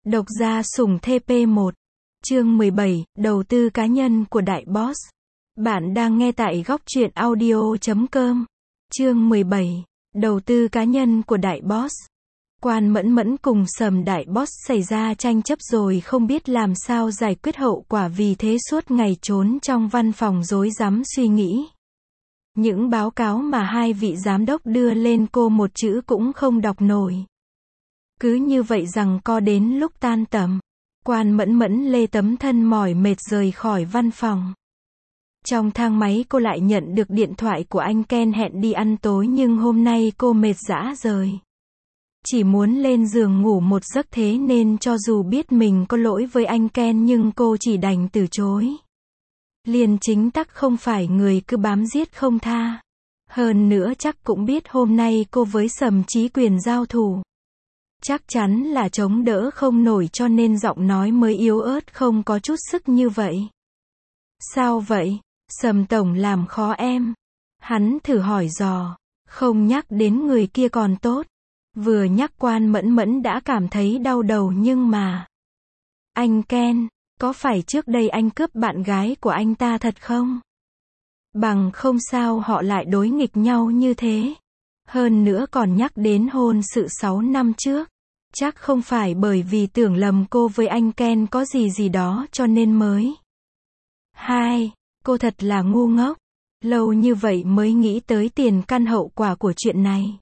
Độc gia sủng TP1. Chương 17, đầu tư cá nhân của đại boss. Bạn đang nghe tại góc truyện audio.com. Chương 17, đầu tư cá nhân của đại boss. Quan Mẫn Mẫn cùng Sầm đại boss xảy ra tranh chấp rồi không biết làm sao giải quyết hậu quả, vì thế suốt ngày trốn trong văn phòng rối rắm suy nghĩ. Những báo cáo mà hai vị giám đốc đưa lên cô một chữ cũng không đọc nổi. Cứ như vậy rằng co đến lúc tan tầm, Quan Mẫn Mẫn lê tấm thân mỏi mệt rời khỏi văn phòng. Trong thang máy cô lại nhận được điện thoại của anh Ken hẹn đi ăn tối, nhưng hôm nay cô mệt rã rời. Chỉ muốn lên giường ngủ một giấc, thế nên cho dù biết mình có lỗi với anh Ken nhưng cô chỉ đành từ chối. Liên Chính Tắc không phải người cứ bám giết không tha. Hơn nữa chắc cũng biết hôm nay cô với Sầm Chí Quyền giao thủ, chắc chắn là chống đỡ không nổi, cho nên giọng nói mới yếu ớt không có chút sức như vậy. Sao vậy? Sầm tổng làm khó em. Hắn thử hỏi dò. Không nhắc đến người kia còn tốt. Vừa nhắc Quan Mẫn Mẫn đã cảm thấy đau đầu, nhưng mà... Anh Ken, có phải trước đây anh cướp bạn gái của anh ta thật không? Bằng không sao họ lại đối nghịch nhau như thế. Hơn nữa còn nhắc đến hôn sự 6 năm trước. Chắc không phải bởi vì tưởng lầm cô với anh Ken có gì đó cho nên mới. Hai, cô thật là ngu ngốc. Lâu như vậy mới nghĩ tới tiền căn hậu quả của chuyện này.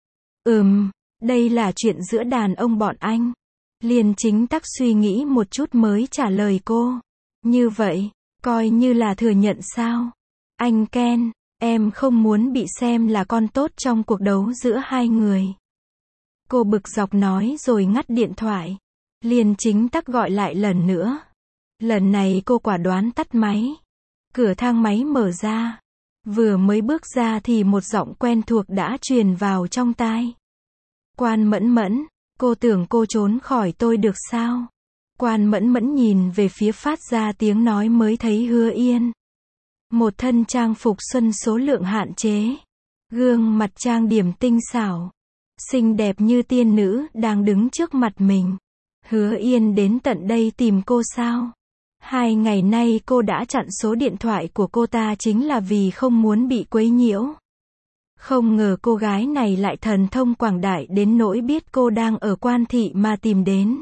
Đây là chuyện giữa đàn ông bọn anh. Liên Chính Tắc suy nghĩ một chút mới trả lời cô. Như vậy, coi như là thừa nhận sao? Anh Ken, em không muốn bị xem là con tốt trong cuộc đấu giữa hai người. Cô bực dọc nói rồi ngắt điện thoại. Liên Chính Tắc gọi lại lần nữa. Lần này cô quả đoán tắt máy. Cửa thang máy mở ra. Vừa mới bước ra thì một giọng quen thuộc đã truyền vào trong tai. Quan Mẫn Mẫn, cô tưởng cô trốn khỏi tôi được sao? Quan Mẫn Mẫn nhìn về phía phát ra tiếng nói mới thấy Hứa Yên. Một thân trang phục xuân số lượng hạn chế. Gương mặt trang điểm tinh xảo, xinh đẹp như tiên nữ đang đứng trước mặt mình. Hứa Yên đến tận đây tìm cô sao? 2 ngày nay cô đã chặn số điện thoại của cô ta chính là vì không muốn bị quấy nhiễu. Không ngờ cô gái này lại thần thông quảng đại đến nỗi biết cô đang ở Quan thị mà tìm đến.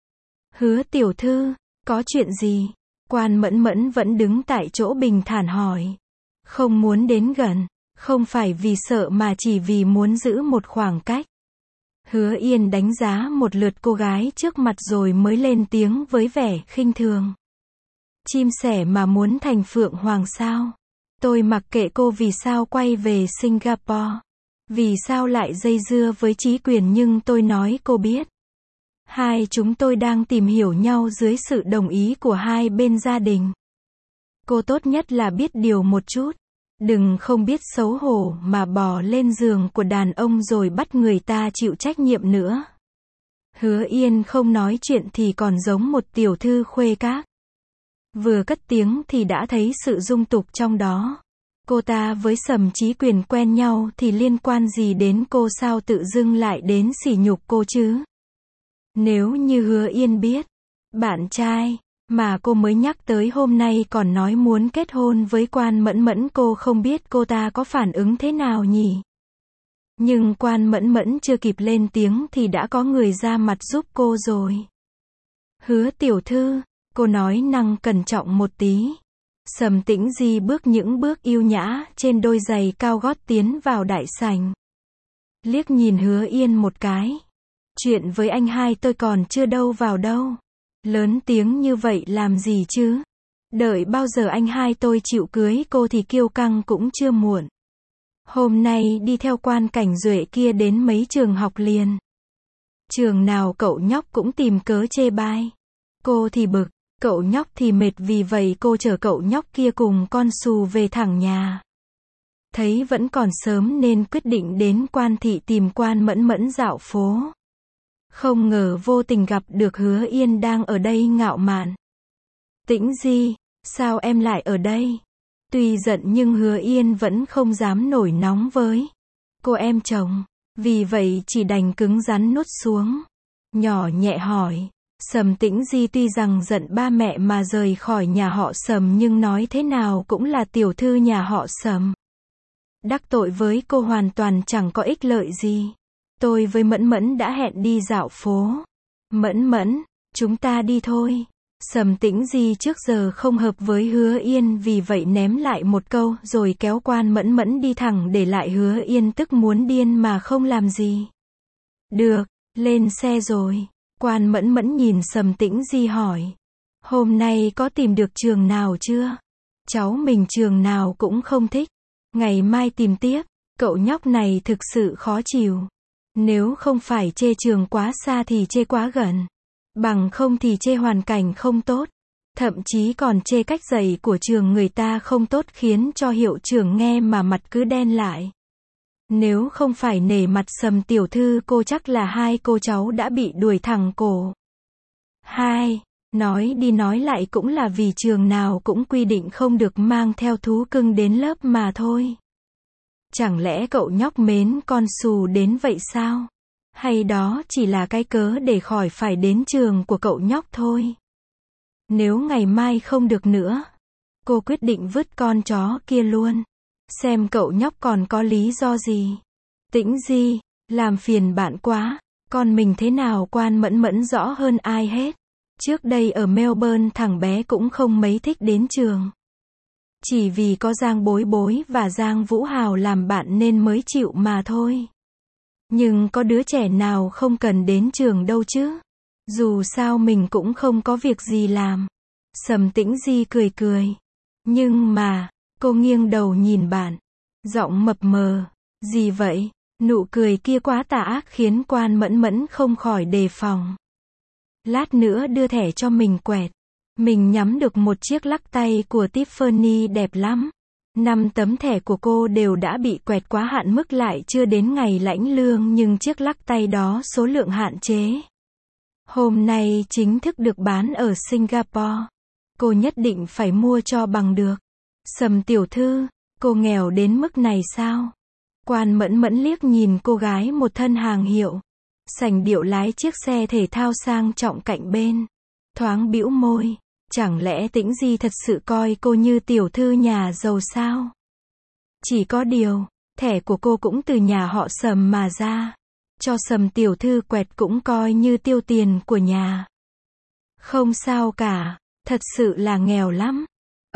Hứa tiểu thư, có chuyện gì? Quan Mẫn Mẫn vẫn đứng tại chỗ bình thản hỏi. Không muốn đến gần, không phải vì sợ mà chỉ vì muốn giữ một khoảng cách. Hứa Yên đánh giá một lượt cô gái trước mặt rồi mới lên tiếng với vẻ khinh thường. Chim sẻ mà muốn thành phượng hoàng sao? Tôi mặc kệ cô vì sao quay về Singapore. Vì sao lại dây dưa với Chí Quyền, nhưng tôi nói cô biết. Hai chúng tôi đang tìm hiểu nhau dưới sự đồng ý của hai bên gia đình. Cô tốt nhất là biết điều một chút. Đừng không biết xấu hổ mà bò lên giường của đàn ông rồi bắt người ta chịu trách nhiệm nữa. Hứa Yên không nói chuyện thì còn giống một tiểu thư khuê các. Vừa cất tiếng thì đã thấy sự dung tục trong đó. Cô ta với Sầm Chí Quyền quen nhau thì liên quan gì đến cô, sao tự dưng lại đến sỉ nhục cô chứ? Nếu như Hứa Yên biết, bạn trai mà cô mới nhắc tới hôm nay còn nói muốn kết hôn với Quan Mẫn Mẫn, cô không biết cô ta có phản ứng thế nào nhỉ? Nhưng Quan Mẫn Mẫn chưa kịp lên tiếng thì đã có người ra mặt giúp cô rồi. Hứa tiểu thư, cô nói năng cẩn trọng một tí. Sầm Tĩnh Di bước những bước yêu nhã trên đôi giày cao gót tiến vào đại sảnh. Liếc nhìn Hứa Yên một cái. Chuyện với anh hai tôi còn chưa đâu vào đâu. Lớn tiếng như vậy làm gì chứ? Đợi bao giờ anh hai tôi chịu cưới cô thì kiêu căng cũng chưa muộn. Hôm nay đi theo Quan Cảnh Duệ kia đến mấy trường học liền. Trường nào cậu nhóc cũng tìm cớ chê bai. Cô thì bực, cậu nhóc thì mệt, vì vậy cô chở cậu nhóc kia cùng con xù về thẳng nhà. Thấy vẫn còn sớm nên quyết định đến Quan thị tìm Quan Mẫn Mẫn dạo phố. Không ngờ vô tình gặp được Hứa Yên đang ở đây ngạo mạn. Tĩnh Di, sao em lại ở đây? Tuy giận nhưng Hứa Yên vẫn không dám nổi nóng với cô em chồng. Vì vậy chỉ đành cứng rắn nuốt xuống. Nhỏ nhẹ hỏi, Sầm Tĩnh Di tuy rằng giận ba mẹ mà rời khỏi nhà họ Sầm nhưng nói thế nào cũng là tiểu thư nhà họ Sầm. Đắc tội với cô hoàn toàn chẳng có ích lợi gì. Tôi với Mẫn Mẫn đã hẹn đi dạo phố. Mẫn Mẫn, chúng ta đi thôi. Sầm Tĩnh Di trước giờ không hợp với Hứa Yên vì vậy ném lại một câu rồi kéo Quan Mẫn Mẫn đi thẳng để lại Hứa Yên tức muốn điên mà không làm gì. Được, lên xe rồi. Quan Mẫn Mẫn nhìn Sầm Tĩnh Di hỏi. Hôm nay có tìm được trường nào chưa? Cháu mình trường nào cũng không thích. Ngày mai tìm tiếp. Cậu nhóc này thực sự khó chịu. Nếu không phải chê trường quá xa thì chê quá gần. Bằng không thì chê hoàn cảnh không tốt. Thậm chí còn chê cách dạy của trường người ta không tốt khiến cho hiệu trưởng nghe mà mặt cứ đen lại. Nếu không phải nể mặt Sầm tiểu thư cô chắc là hai cô cháu đã bị đuổi thẳng cổ. Nói đi nói lại cũng là vì trường nào cũng quy định không được mang theo thú cưng đến lớp mà thôi. Chẳng lẽ cậu nhóc mến con xù đến vậy sao? Hay đó chỉ là cái cớ để khỏi phải đến trường của cậu nhóc thôi? Nếu ngày mai không được nữa, cô quyết định vứt con chó kia luôn. Xem cậu nhóc còn có lý do gì. Tĩnh Di, làm phiền bạn quá. Con mình thế nào Quan Mẫn Mẫn rõ hơn ai hết. Trước đây ở Melbourne thằng bé cũng không mấy thích đến trường. Chỉ vì có Giang Bối Bối và Giang Vũ Hào làm bạn nên mới chịu mà thôi. Nhưng có đứa trẻ nào không cần đến trường đâu chứ. Dù sao mình cũng không có việc gì làm. Sầm Tĩnh Di cười cười. Nhưng mà, cô nghiêng đầu nhìn bạn. Giọng mập mờ. Gì vậy? Nụ cười kia quá tà ác khiến Quan Mẫn Mẫn không khỏi đề phòng. Lát nữa đưa thẻ cho mình quẹt. Mình nhắm được một chiếc lắc tay của Tiffany đẹp lắm. 5 tấm thẻ của cô đều đã bị quẹt quá hạn mức lại chưa đến ngày lãnh lương nhưng chiếc lắc tay đó số lượng hạn chế. Hôm nay chính thức được bán ở Singapore. Cô nhất định phải mua cho bằng được. Sầm tiểu thư, cô nghèo đến mức này sao? Quan Mẫn Mẫn liếc nhìn cô gái một thân hàng hiệu. Sành điệu lái chiếc xe thể thao sang trọng cạnh bên. Thoáng bĩu môi. Chẳng lẽ Tĩnh Di thật sự coi cô như tiểu thư nhà giàu sao? Chỉ có điều, thẻ của cô cũng từ nhà họ Sầm mà ra. Cho Sầm tiểu thư quẹt cũng coi như tiêu tiền của nhà. Không sao cả, thật sự là nghèo lắm.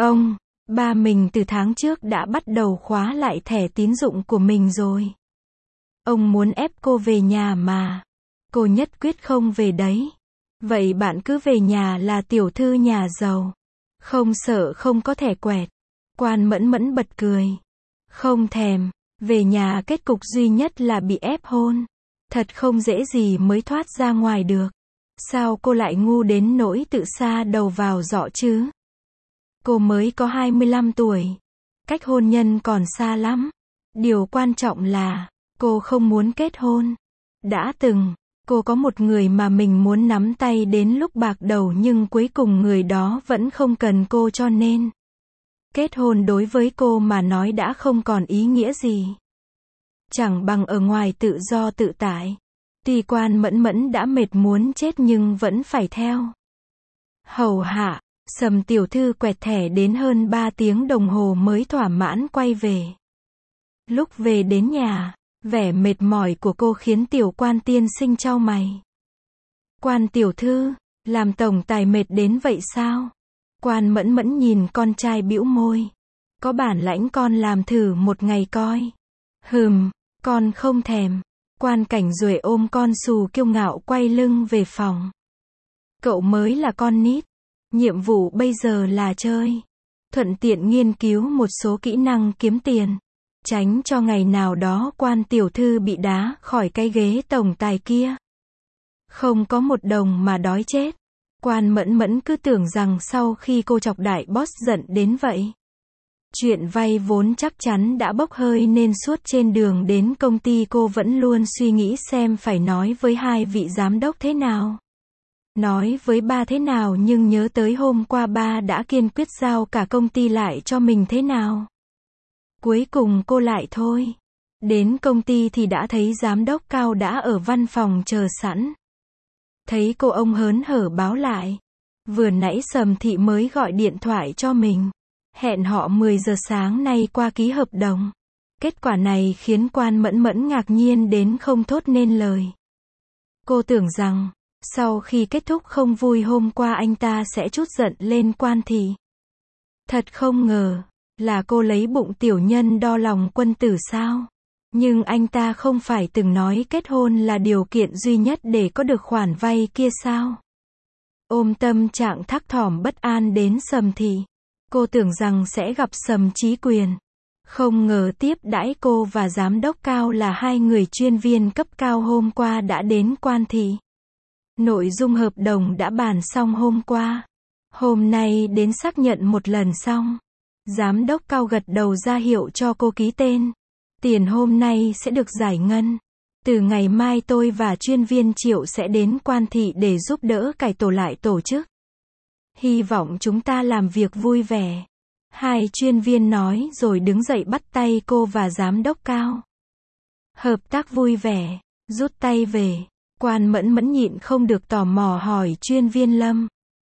Ba mình từ tháng trước đã bắt đầu khóa lại thẻ tín dụng của mình rồi. Ông muốn ép cô về nhà mà. Cô nhất quyết không về đấy. Vậy bạn cứ về nhà là tiểu thư nhà giàu. Không sợ không có thẻ quẹt. Quan Mẫn Mẫn bật cười. Không thèm. Về nhà kết cục duy nhất là bị ép hôn. Thật không dễ gì mới thoát ra ngoài được. Sao cô lại ngu đến nỗi tự sa đầu vào giỏ chứ? Cô mới có 25 tuổi. Cách hôn nhân còn xa lắm. Điều quan trọng là, cô không muốn kết hôn. Đã từng, cô có một người mà mình muốn nắm tay đến lúc bạc đầu nhưng cuối cùng người đó vẫn không cần cô cho nên. Kết hôn đối với cô mà nói đã không còn ý nghĩa gì. Chẳng bằng ở ngoài tự do tự tại. Tuy Quan Mẫn Mẫn đã mệt muốn chết nhưng vẫn phải theo. Hầu hạ, Sầm tiểu thư quẹt thẻ đến hơn 3 tiếng đồng hồ mới thỏa mãn quay về. Lúc về đến nhà, vẻ mệt mỏi của cô khiến tiểu Quan tiên sinh chau mày. Quan tiểu thư, làm tổng tài mệt đến vậy sao? Quan Mẫn Mẫn nhìn con trai bĩu môi. Có bản lãnh con làm thử một ngày coi. Con không thèm. Quan Cảnh Duệ ôm con xù kiêu ngạo quay lưng về phòng. Cậu mới là con nít. Nhiệm vụ bây giờ là chơi. Thuận tiện nghiên cứu một số kỹ năng kiếm tiền. Tránh cho ngày nào đó Quan tiểu thư bị đá khỏi cái ghế tổng tài kia. Không có một đồng mà đói chết. Quan Mẫn Mẫn cứ tưởng rằng sau khi cô chọc đại boss giận đến vậy. Chuyện vay vốn chắc chắn đã bốc hơi nên suốt trên đường đến công ty cô vẫn luôn suy nghĩ xem phải nói với hai vị giám đốc thế nào. Nói với ba thế nào nhưng nhớ tới hôm qua ba đã kiên quyết giao cả công ty lại cho mình thế nào. Cuối cùng cô lại thôi. Đến công ty thì đã thấy giám đốc cao đã ở văn phòng chờ sẵn. Thấy cô ông hớn hở báo lại. Vừa nãy Sầm Thị mới gọi điện thoại cho mình. Hẹn họ 10 giờ sáng nay qua ký hợp đồng. Kết quả này khiến Quan Mẫn Mẫn ngạc nhiên đến không thốt nên lời. Cô tưởng rằng, sau khi kết thúc không vui hôm qua anh ta sẽ trút giận lên Quan Thị. Thật không ngờ, là cô lấy bụng tiểu nhân đo lòng quân tử sao? Nhưng anh ta không phải từng nói kết hôn là điều kiện duy nhất để có được khoản vay kia sao? Ôm tâm trạng thắc thỏm bất an đến Sầm Thị. Cô tưởng rằng sẽ gặp Sầm Chí Quyền. Không ngờ tiếp đãi cô và giám đốc Cao là hai người chuyên viên cấp cao hôm qua đã đến Quan Thị. Nội dung hợp đồng đã bàn xong hôm qua. Hôm nay đến xác nhận một lần xong. Giám đốc Cao gật đầu ra hiệu cho cô ký tên. Tiền hôm nay sẽ được giải ngân. Từ ngày mai tôi và chuyên viên Triệu sẽ đến Quan Thị để giúp đỡ cải tổ lại tổ chức. Hy vọng chúng ta làm việc vui vẻ. Hai chuyên viên nói rồi đứng dậy bắt tay cô và giám đốc Cao. Hợp tác vui vẻ, rút tay về. Quan Mẫn Mẫn nhịn không được tò mò hỏi chuyên viên Lâm.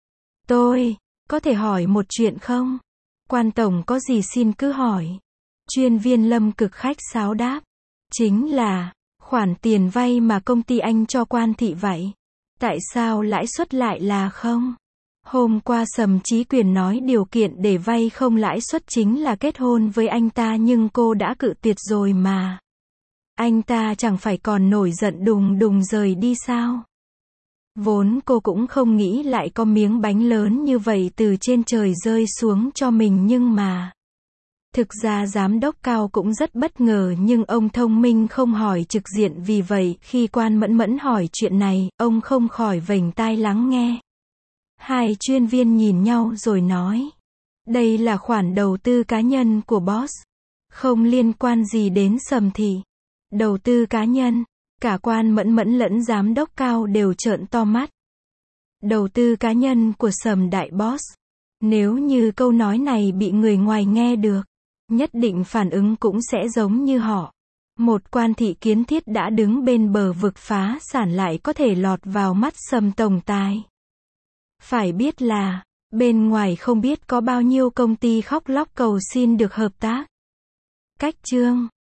Tôi, có thể hỏi một chuyện không? Quan tổng có gì xin cứ hỏi. Chuyên viên Lâm cực khách sáo đáp. Chính là, khoản tiền vay mà công ty anh cho Quan Thị vậy. Tại sao lãi suất lại là không? Hôm qua Sầm Chí Quyền nói điều kiện để vay không lãi suất chính là kết hôn với anh ta nhưng cô đã cự tuyệt rồi mà. Anh ta chẳng phải còn nổi giận đùng đùng rời đi sao? Vốn cô cũng không nghĩ lại có miếng bánh lớn như vậy từ trên trời rơi xuống cho mình nhưng mà. Thực ra giám đốc Cao cũng rất bất ngờ nhưng ông thông minh không hỏi trực diện vì vậy khi Quan Mẫn Mẫn hỏi chuyện này, ông không khỏi vểnh tai lắng nghe. Hai chuyên viên nhìn nhau rồi nói. Đây là khoản đầu tư cá nhân của boss. Không liên quan gì đến Sầm Thị. Đầu tư cá nhân. Cả Quan Mẫn Mẫn lẫn giám đốc Cao đều trợn to mắt. Đầu tư cá nhân của Sầm đại boss. Nếu như câu nói này bị người ngoài nghe được, nhất định phản ứng cũng sẽ giống như họ. Một Quan Thị kiến thiết đã đứng bên bờ vực phá sản lại có thể lọt vào mắt Sầm tổng tài. Phải biết là, bên ngoài không biết có bao nhiêu công ty khóc lóc cầu xin được hợp tác. Cách chương